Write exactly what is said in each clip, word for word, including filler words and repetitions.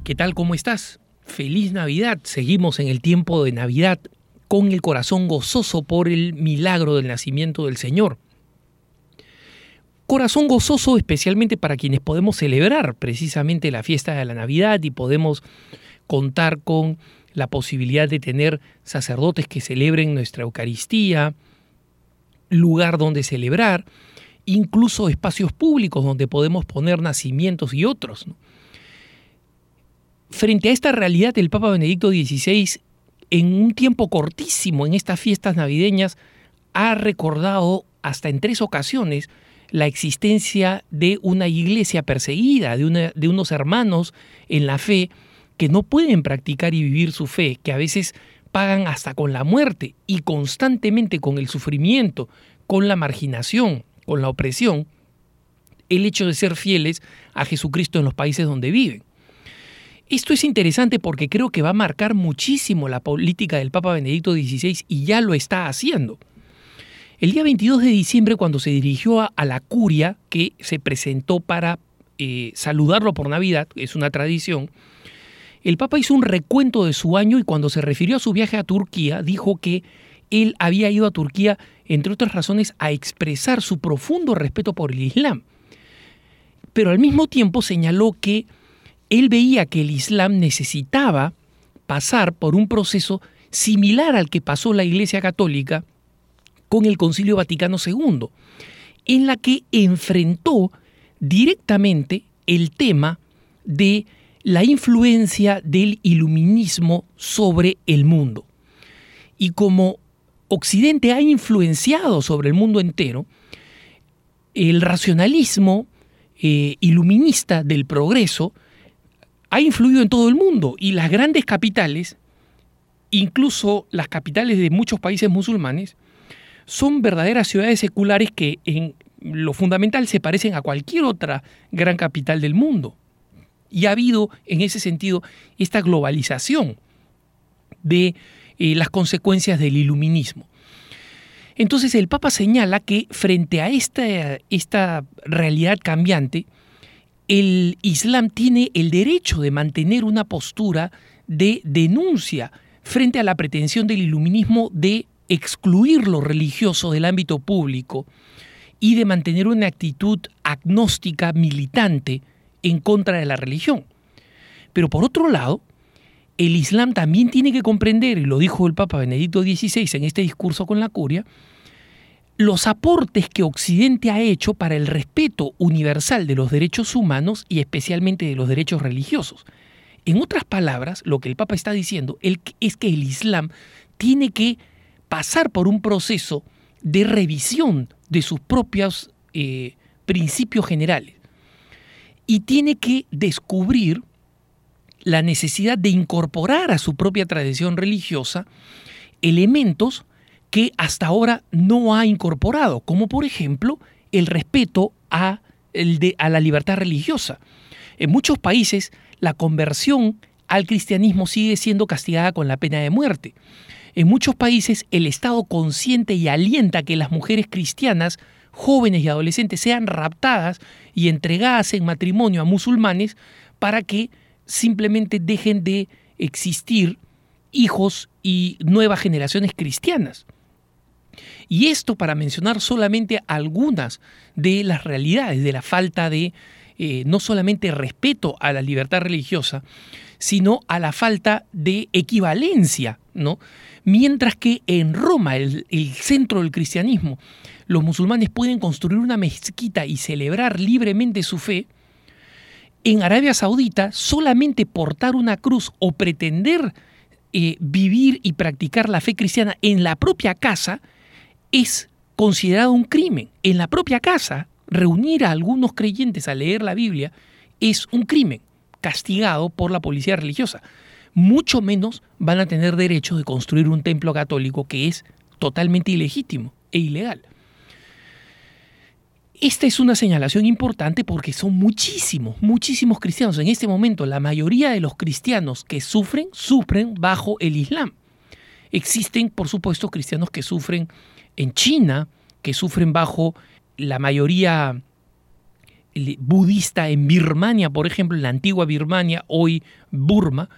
¿Qué tal? ¿Cómo estás? Feliz Navidad. Seguimos en el tiempo de Navidad con el corazón gozoso por el milagro del nacimiento del Señor. Corazón gozoso especialmente para quienes podemos celebrar precisamente la fiesta de la Navidad y podemos contar con la posibilidad de tener sacerdotes que celebren nuestra Eucaristía, lugar donde celebrar, incluso espacios públicos donde podemos poner nacimientos y otros, ¿no? Frente a esta realidad, el Papa Benedicto dieciséis, en un tiempo cortísimo en estas fiestas navideñas, ha recordado hasta en tres ocasiones la existencia de una iglesia perseguida, de, una, de unos hermanos en la fe que no pueden practicar y vivir su fe, que a veces pagan hasta con la muerte y constantemente con el sufrimiento, con la marginación, con la opresión, el hecho de ser fieles a Jesucristo en los países donde viven. Esto es interesante porque creo que va a marcar muchísimo la política del Papa Benedicto dieciséis y ya lo está haciendo. El día veintidós de diciembre, cuando se dirigió a, a la curia, que se presentó para eh, saludarlo por Navidad, es una tradición, el Papa hizo un recuento de su año y cuando se refirió a su viaje a Turquía, dijo que él había ido a Turquía, entre otras razones, a expresar su profundo respeto por el Islam. Pero al mismo tiempo señaló que él veía que el Islam necesitaba pasar por un proceso similar al que pasó la Iglesia Católica con el Concilio Vaticano segundo, en la que enfrentó directamente el tema de la influencia del iluminismo sobre el mundo. Y como Occidente ha influenciado sobre el mundo entero, el racionalismo eh, iluminista del progreso ha influido en todo el mundo y las grandes capitales, incluso las capitales de muchos países musulmanes, son verdaderas ciudades seculares que en lo fundamental se parecen a cualquier otra gran capital del mundo. Y ha habido en ese sentido esta globalización de eh, las consecuencias del iluminismo. Entonces el Papa señala que frente a esta, esta realidad cambiante, el Islam tiene el derecho de mantener una postura de denuncia frente a la pretensión del iluminismo de excluir lo religioso del ámbito público y de mantener una actitud agnóstica militante en contra de la religión. Pero por otro lado, el Islam también tiene que comprender, y lo dijo el Papa Benedicto dieciséis en este discurso con la curia, los aportes que Occidente ha hecho para el respeto universal de los derechos humanos y especialmente de los derechos religiosos. En otras palabras, lo que el Papa está diciendo es que el Islam tiene que pasar por un proceso de revisión de sus propios eh, principios generales y tiene que descubrir la necesidad de incorporar a su propia tradición religiosa elementos que hasta ahora no ha incorporado, como por ejemplo el respeto a, el de, a la libertad religiosa. En muchos países la conversión al cristianismo sigue siendo castigada con la pena de muerte. En muchos países el Estado consiente y alienta que las mujeres cristianas, jóvenes y adolescentes, sean raptadas y entregadas en matrimonio a musulmanes para que simplemente dejen de existir hijos y nuevas generaciones cristianas. Y esto para mencionar solamente algunas de las realidades de la falta de eh, no solamente respeto a la libertad religiosa, sino a la falta de equivalencia, ¿no? Mientras que en Roma, el, el centro del cristianismo, los musulmanes pueden construir una mezquita y celebrar libremente su fe, en Arabia Saudita solamente portar una cruz o pretender eh, vivir y practicar la fe cristiana en la propia casa es considerado un crimen. En la propia casa, reunir a algunos creyentes a leer la Biblia es un crimen castigado por la policía religiosa. Mucho menos van a tener derecho de construir un templo católico que es totalmente ilegítimo e ilegal. Esta es una señalación importante porque son muchísimos, muchísimos cristianos. En este momento, la mayoría de los cristianos que sufren, sufren bajo el Islam. Existen, por supuesto, cristianos que sufren en China, que sufren bajo la mayoría budista en Birmania, por ejemplo, en la antigua Birmania, hoy Burma.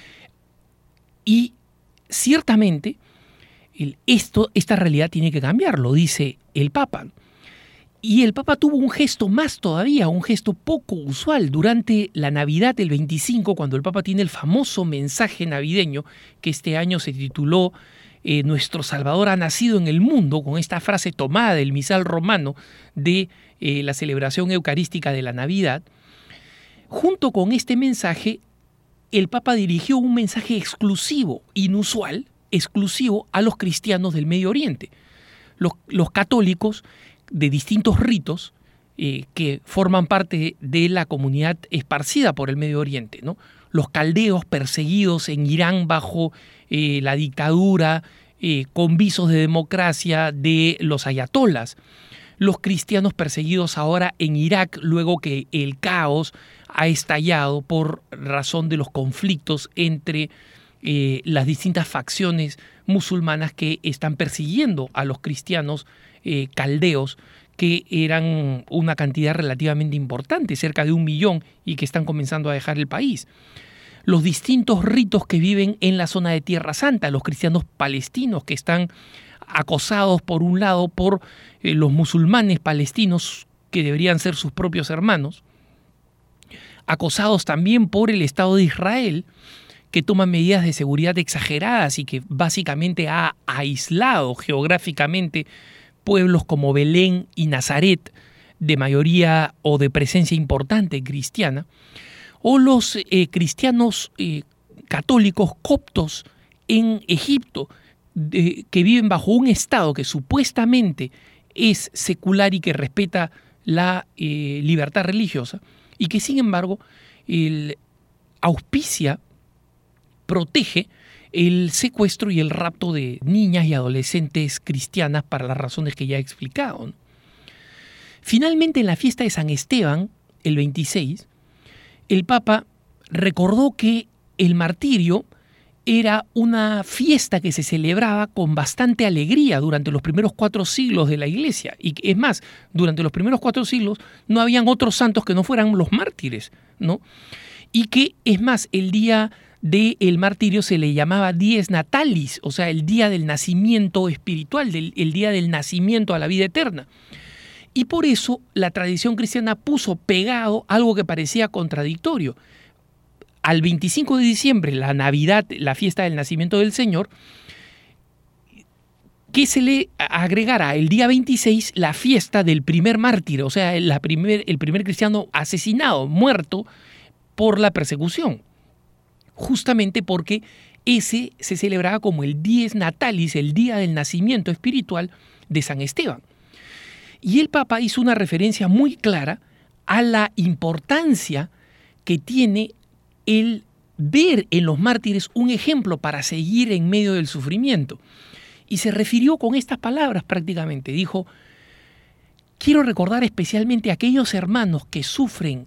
Y ciertamente el, esto, esta realidad tiene que cambiar, lo dice el Papa. Y el Papa tuvo un gesto más todavía, un gesto poco usual durante la Navidad del veinticinco, cuando el Papa tiene el famoso mensaje navideño que este año se tituló eh, Nuestro Salvador ha nacido en el mundo, con esta frase tomada del misal romano de eh, la celebración eucarística de la Navidad. Junto con este mensaje, el Papa dirigió un mensaje exclusivo, inusual, exclusivo a los cristianos del Medio Oriente. Los, los católicos de distintos ritos eh, que forman parte de la comunidad esparcida por el Medio Oriente, ¿no? Los caldeos perseguidos en Irán bajo eh, la dictadura eh, con visos de democracia de los ayatolas. Los cristianos perseguidos ahora en Irak luego que el caos ha estallado por razón de los conflictos entre eh, las distintas facciones musulmanas que están persiguiendo a los cristianos eh, caldeos, que eran una cantidad relativamente importante, cerca de un millón, y que están comenzando a dejar el país. Los distintos ritos que viven en la zona de Tierra Santa, los cristianos palestinos que están acosados por un lado por eh, los musulmanes palestinos, que deberían ser sus propios hermanos, acosados también por el Estado de Israel, que toma medidas de seguridad exageradas y que básicamente ha aislado geográficamente pueblos como Belén y Nazaret, de mayoría o de presencia importante cristiana, o los eh, cristianos eh, católicos coptos en Egipto, de, que viven bajo un Estado que supuestamente es secular y que respeta la eh, libertad religiosa, y que sin embargo el auspicia, protege el secuestro y el rapto de niñas y adolescentes cristianas para las razones que ya he explicado, ¿no? Finalmente, en la fiesta de San Esteban, el veintiséis, el Papa recordó que el martirio era una fiesta que se celebraba con bastante alegría durante los primeros cuatro siglos de la Iglesia. Y es más, durante los primeros cuatro siglos no habían otros santos que no fueran los mártires, ¿no? Y que, es más, el día del martirio se le llamaba Dies Natalis, o sea, el día del nacimiento espiritual, del, el día del nacimiento a la vida eterna. Y por eso la tradición cristiana puso pegado algo que parecía contradictorio. Al veinticinco de diciembre, la Navidad, la fiesta del nacimiento del Señor, que se le agregara el día veintiséis la fiesta del primer mártir, o sea, la primer, el primer cristiano asesinado, muerto por la persecución. Justamente porque ese se celebraba como el Dies Natalis, el día del nacimiento espiritual de San Esteban. Y el Papa hizo una referencia muy clara a la importancia que tiene el ver en los mártires un ejemplo para seguir en medio del sufrimiento. Y se refirió con estas palabras prácticamente. Dijo: quiero recordar especialmente a aquellos hermanos que sufren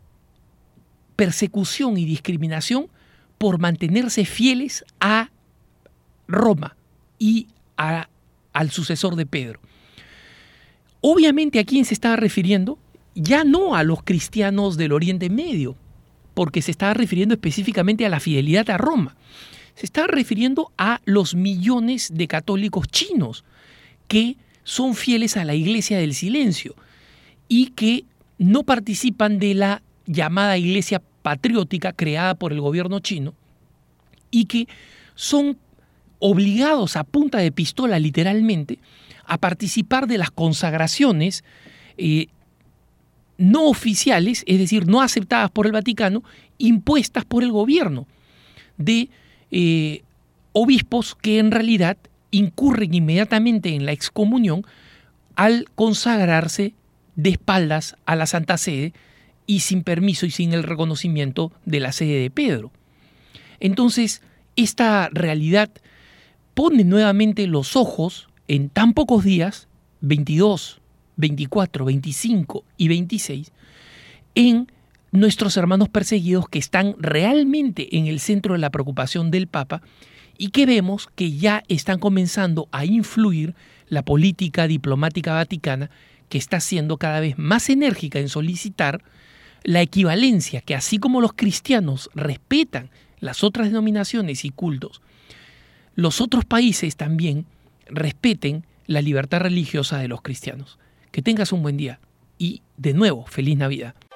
persecución y discriminación por mantenerse fieles a Roma y a, al sucesor de Pedro. Obviamente, ¿a quién se estaba refiriendo? Ya no a los cristianos del Oriente Medio, porque se estaba refiriendo específicamente a la fidelidad a Roma. Se estaba refiriendo a los millones de católicos chinos que son fieles a la Iglesia del Silencio y que no participan de la llamada Iglesia patriótica creada por el gobierno chino, y que son obligados a punta de pistola literalmente a participar de las consagraciones eh, no oficiales, es decir, no aceptadas por el Vaticano, impuestas por el gobierno, de eh, obispos que en realidad incurren inmediatamente en la excomunión al consagrarse de espaldas a la Santa Sede y sin permiso y sin el reconocimiento de la sede de Pedro. Entonces, esta realidad pone nuevamente los ojos en tan pocos días, veintidós, veinticuatro, veinticinco y veintiséis, en nuestros hermanos perseguidos que están realmente en el centro de la preocupación del Papa y que vemos que ya están comenzando a influir la política diplomática vaticana, que está siendo cada vez más enérgica en solicitar la equivalencia, que así como los cristianos respetan las otras denominaciones y cultos, los otros países también respeten la libertad religiosa de los cristianos. Que tengas un buen día y, de nuevo, feliz Navidad.